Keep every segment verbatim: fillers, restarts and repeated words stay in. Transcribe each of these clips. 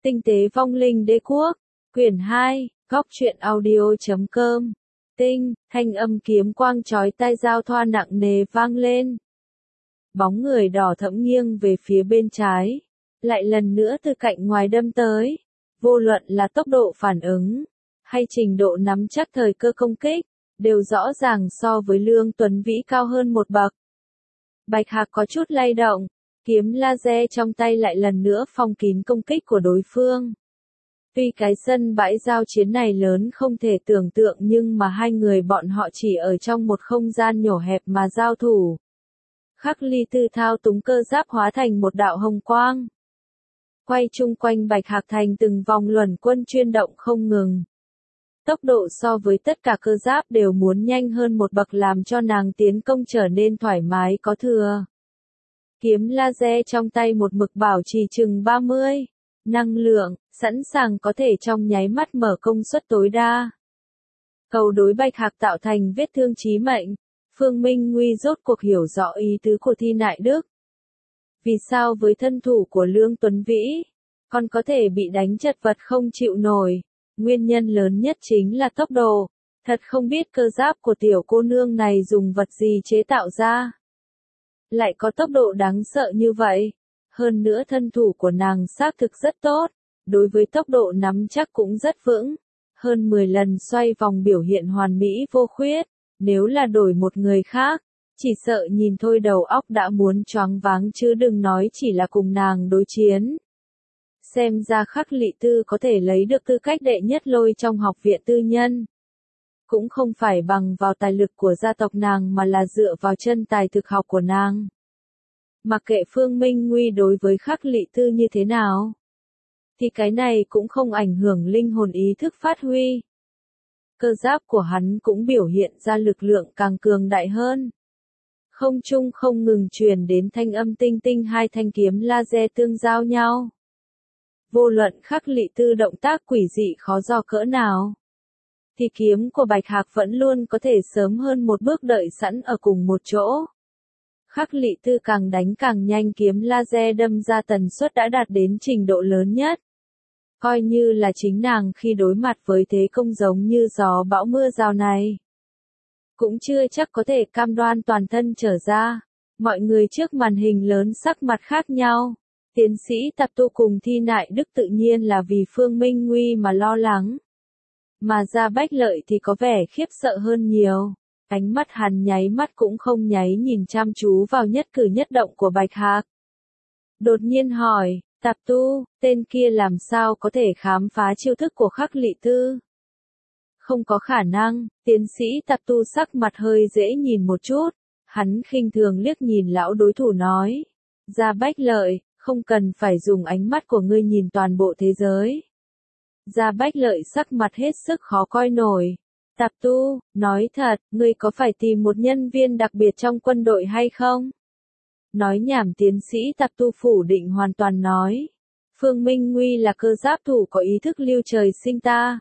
Tinh tế vong linh đế quốc, quyển hai, góc truyện audio.com. Tinh, thanh âm kiếm quang chói tai giao thoa nặng nề vang lên. Bóng người đỏ thẫm nghiêng về phía bên trái, lại lần nữa từ cạnh ngoài đâm tới. Vô luận là tốc độ phản ứng, hay trình độ nắm chắc thời cơ công kích, đều rõ ràng so với Lương Tuấn Vĩ cao hơn một bậc. Bạch Hạc có chút lay động, kiếm laser trong tay lại lần nữa phong kín công kích của đối phương. Tuy cái sân bãi giao chiến này lớn không thể tưởng tượng nhưng mà hai người bọn họ chỉ ở trong một không gian nhỏ hẹp mà giao thủ. Khắc Ly Tư thao túng cơ giáp hóa thành một đạo hồng quang, quay chung quanh Bạch Hạc thành từng vòng luẩn quân chuyên động không ngừng. Tốc độ so với tất cả cơ giáp đều muốn nhanh hơn một bậc làm cho nàng tiến công trở nên thoải mái có thừa. Kiếm laser trong tay một mực bảo trì chừng ba mươi năng lượng, sẵn sàng có thể trong nháy mắt mở công suất tối đa. Cầu đối Bạch Hạc tạo thành vết thương chí mệnh, Phương Minh Nguy rốt cuộc hiểu rõ ý tứ của Thi Nại Đức. Vì sao với thân thủ của Lương Tuấn Vĩ, còn có thể bị đánh chật vật không chịu nổi? Nguyên nhân lớn nhất chính là tốc độ. Thật không biết cơ giáp của tiểu cô nương này dùng vật gì chế tạo ra, lại có tốc độ đáng sợ như vậy. Hơn nữa thân thủ của nàng xác thực rất tốt, đối với tốc độ nắm chắc cũng rất vững. Hơn mười lần xoay vòng biểu hiện hoàn mỹ vô khuyết. Nếu là đổi một người khác, chỉ sợ nhìn thôi đầu óc đã muốn choáng váng chứ đừng nói chỉ là cùng nàng đối chiến. Xem ra Khắc Lị Tư có thể lấy được tư cách đệ nhất lôi trong học viện tư nhân. Cũng không phải bằng vào tài lực của gia tộc nàng mà là dựa vào chân tài thực học của nàng. Mặc kệ Phương Minh Nguy đối với Khắc Lị Tư như thế nào, thì cái này cũng không ảnh hưởng linh hồn ý thức phát huy. Cơ giáp của hắn cũng biểu hiện ra lực lượng càng cường đại hơn. Không trung không ngừng truyền đến thanh âm tinh tinh hai thanh kiếm laser tương giao nhau. Vô luận Khắc Lị Tư động tác quỷ dị khó dò cỡ nào, thì kiếm của Bạch Hạc vẫn luôn có thể sớm hơn một bước đợi sẵn ở cùng một chỗ. Khắc Lị Tư càng đánh càng nhanh, kiếm laser đâm ra tần suất đã đạt đến trình độ lớn nhất. Coi như là chính nàng khi đối mặt với thế công giống như gió bão mưa rào này, cũng chưa chắc có thể cam đoan toàn thân trở ra. Mọi người trước màn hình lớn sắc mặt khác nhau. Tiến sĩ Tạp Tu cùng Thi Nại Đức tự nhiên là vì Phương Minh Nguy mà lo lắng. Mà Gia Bách Lợi thì có vẻ khiếp sợ hơn nhiều. Ánh mắt hắn nháy mắt cũng không nháy nhìn chăm chú vào nhất cử nhất động của Bạch Hạc. Đột nhiên hỏi, Tạp Tu, tên kia làm sao có thể khám phá chiêu thức của Khắc Lị Tư? Không có khả năng. Tiến sĩ Tạp Tu sắc mặt hơi dễ nhìn một chút. Hắn khinh thường liếc nhìn lão đối thủ nói, Gia Bách Lợi, không cần phải dùng ánh mắt của ngươi nhìn toàn bộ thế giới. Gia Bách Lợi sắc mặt hết sức khó coi nổi. Tạp Tu, nói thật, ngươi có phải tìm một nhân viên đặc biệt trong quân đội hay không? Nói nhảm. Tiến sĩ Tạp Tu phủ định hoàn toàn nói, Phương Minh Nguy là cơ giáp thủ có ý thức lưu trời sinh ta.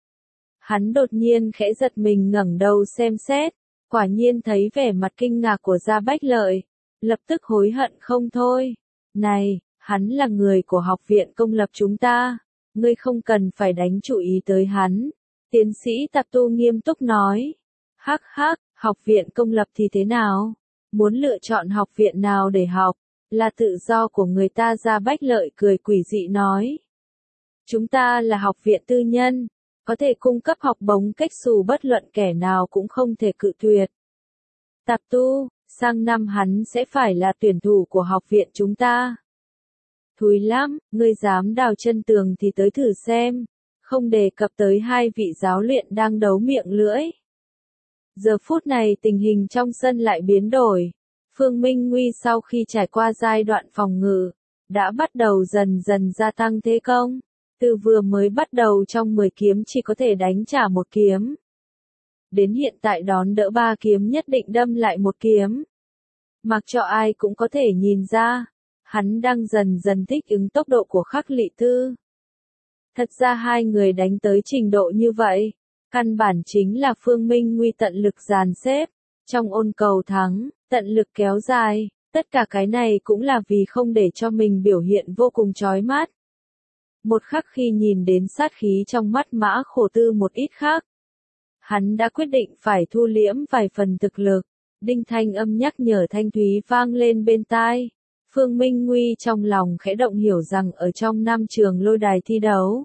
Hắn đột nhiên khẽ giật mình ngẩng đầu xem xét, quả nhiên thấy vẻ mặt kinh ngạc của Gia Bách Lợi, lập tức hối hận không thôi. Này, hắn là người của học viện công lập chúng ta, ngươi không cần phải đánh chú ý tới hắn. Tiến sĩ Tạp Tu nghiêm túc nói, hắc hắc, học viện công lập thì thế nào? Muốn lựa chọn học viện nào để học, là tự do của người ta. Gia Bách Lợi cười quỷ dị nói, chúng ta là học viện tư nhân, có thể cung cấp học bổng cách xù bất luận kẻ nào cũng không thể cự tuyệt. Tạp Tu, sang năm hắn sẽ phải là tuyển thủ của học viện chúng ta. Thúi lắm, ngươi dám đào chân tường thì tới thử xem, không đề cập tới hai vị giáo luyện đang đấu miệng lưỡi. Giờ phút này tình hình trong sân lại biến đổi. Phương Minh Nguy sau khi trải qua giai đoạn phòng ngự, đã bắt đầu dần dần gia tăng thế công. Từ vừa mới bắt đầu trong mười kiếm chỉ có thể đánh trả một kiếm, đến hiện tại đón đỡ ba kiếm nhất định đâm lại một kiếm. Mặc cho ai cũng có thể nhìn ra, hắn đang dần dần thích ứng tốc độ của Khắc Lị Tư. Thật ra hai người đánh tới trình độ như vậy, căn bản chính là Phương Minh Nguy tận lực dàn xếp, trong ôn cầu thắng, tận lực kéo dài, tất cả cái này cũng là vì không để cho mình biểu hiện vô cùng chói mắt. Một khắc khi nhìn đến sát khí trong mắt Mã Khổ Tư một ít khác, hắn đã quyết định phải thu liễm vài phần thực lực. Đinh thanh âm nhắc nhở thanh thúy vang lên bên tai. Phương Minh Nguy trong lòng khẽ động, hiểu rằng ở trong nam trường lôi đài thi đấu,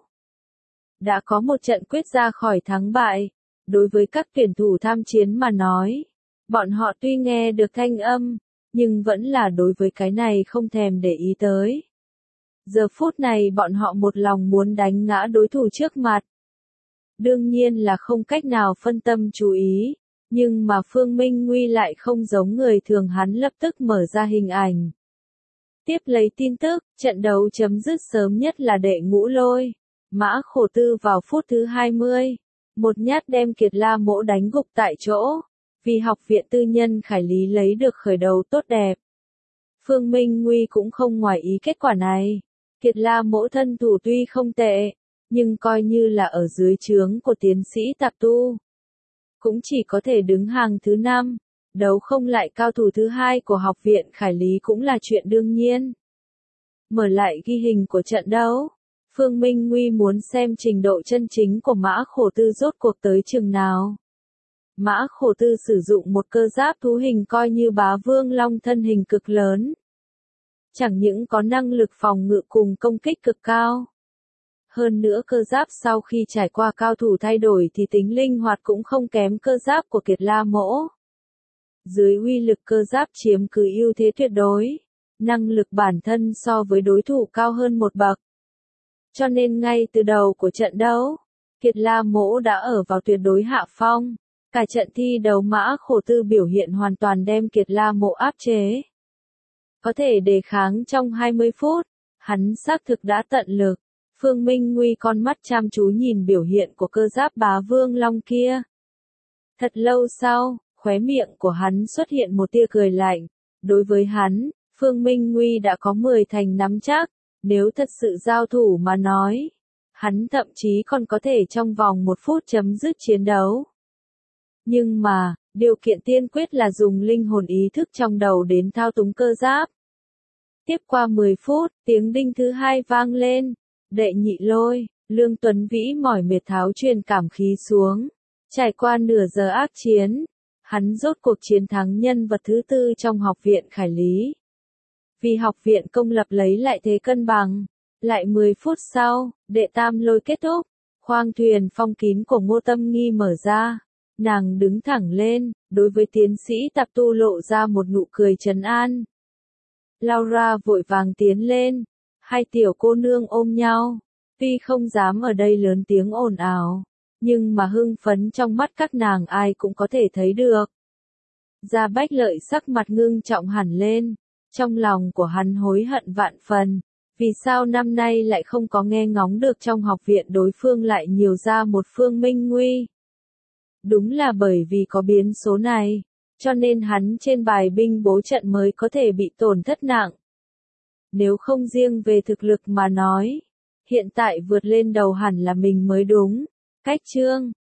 đã có một trận quyết ra khỏi thắng bại. Đối với các tuyển thủ tham chiến mà nói, bọn họ tuy nghe được thanh âm, nhưng vẫn là đối với cái này không thèm để ý tới. Giờ phút này bọn họ một lòng muốn đánh ngã đối thủ trước mặt. Đương nhiên là không cách nào phân tâm chú ý, nhưng mà Phương Minh Nguy lại không giống người thường, hắn lập tức mở ra hình ảnh. Tiếp lấy tin tức, trận đấu chấm dứt sớm nhất là đệ ngũ lôi. Mã Khổ Tư vào phút thứ hai mươi, một nhát đem Kiệt La Mỗ đánh gục tại chỗ, vì học viện tư nhân Khải Lý lấy được khởi đầu tốt đẹp. Phương Minh Nguy cũng không ngoài ý kết quả này. Kiệt La Mỗ thân thủ tuy không tệ, nhưng coi như là ở dưới trướng của tiến sĩ Tạp Tu, cũng chỉ có thể đứng hàng thứ năm, đấu không lại cao thủ thứ hai của học viện Khải Lý cũng là chuyện đương nhiên. Mở lại ghi hình của trận đấu, Phương Minh Nguy muốn xem trình độ chân chính của Mã Khổ Tư rốt cuộc tới chừng nào. Mã Khổ Tư sử dụng một cơ giáp thú hình coi như Bá Vương Long thân hình cực lớn. Chẳng những có năng lực phòng ngự cùng công kích cực cao. Hơn nữa cơ giáp sau khi trải qua cao thủ thay đổi thì tính linh hoạt cũng không kém cơ giáp của Kiệt La Mỗ. Dưới uy lực cơ giáp chiếm cứ ưu thế tuyệt đối, năng lực bản thân so với đối thủ cao hơn một bậc. Cho nên ngay từ đầu của trận đấu, Kiệt La Mỗ đã ở vào tuyệt đối hạ phong. Cả trận thi đấu Mã Khổ Tư biểu hiện hoàn toàn đem Kiệt La Mỗ áp chế. Có thể đề kháng trong hai mươi phút, hắn xác thực đã tận lực. Phương Minh Nguy con mắt chăm chú nhìn biểu hiện của cơ giáp Bá Vương Long kia. Thật lâu sau, khóe miệng của hắn xuất hiện một tia cười lạnh. Đối với hắn, Phương Minh Nguy đã có mười thành nắm chắc. Nếu thật sự giao thủ mà nói, hắn thậm chí còn có thể trong vòng một phút chấm dứt chiến đấu. Nhưng mà, điều kiện tiên quyết là dùng linh hồn ý thức trong đầu đến thao túng cơ giáp. Tiếp qua mười phút, tiếng đinh thứ hai vang lên. Đệ nhị lôi, Lương Tuấn Vĩ mỏi mệt tháo truyền cảm khí xuống. Trải qua nửa giờ ác chiến, hắn rốt cuộc chiến thắng nhân vật thứ tư trong học viện Khải Lý. Vì học viện công lập lấy lại thế cân bằng. Lại mười phút sau, đệ tam lôi kết thúc. Khoang thuyền phong kín của Ngô Tâm Nghi mở ra. Nàng đứng thẳng lên, đối với tiến sĩ Tạp Tu lộ ra một nụ cười trấn an. Laura vội vàng tiến lên. Hai tiểu cô nương ôm nhau. Tuy không dám ở đây lớn tiếng ồn ào, nhưng mà hưng phấn trong mắt các nàng ai cũng có thể thấy được. Gia Bách Lợi sắc mặt ngưng trọng hẳn lên. Trong lòng của hắn hối hận vạn phần. Vì sao năm nay lại không có nghe ngóng được trong học viện đối phương lại nhiều ra một Phương Minh Nguy. Đúng là bởi vì có biến số này, cho nên hắn trên bài binh bố trận mới có thể bị tổn thất nặng. Nếu không riêng về thực lực mà nói, hiện tại vượt lên đầu hẳn là mình mới đúng. Cách chương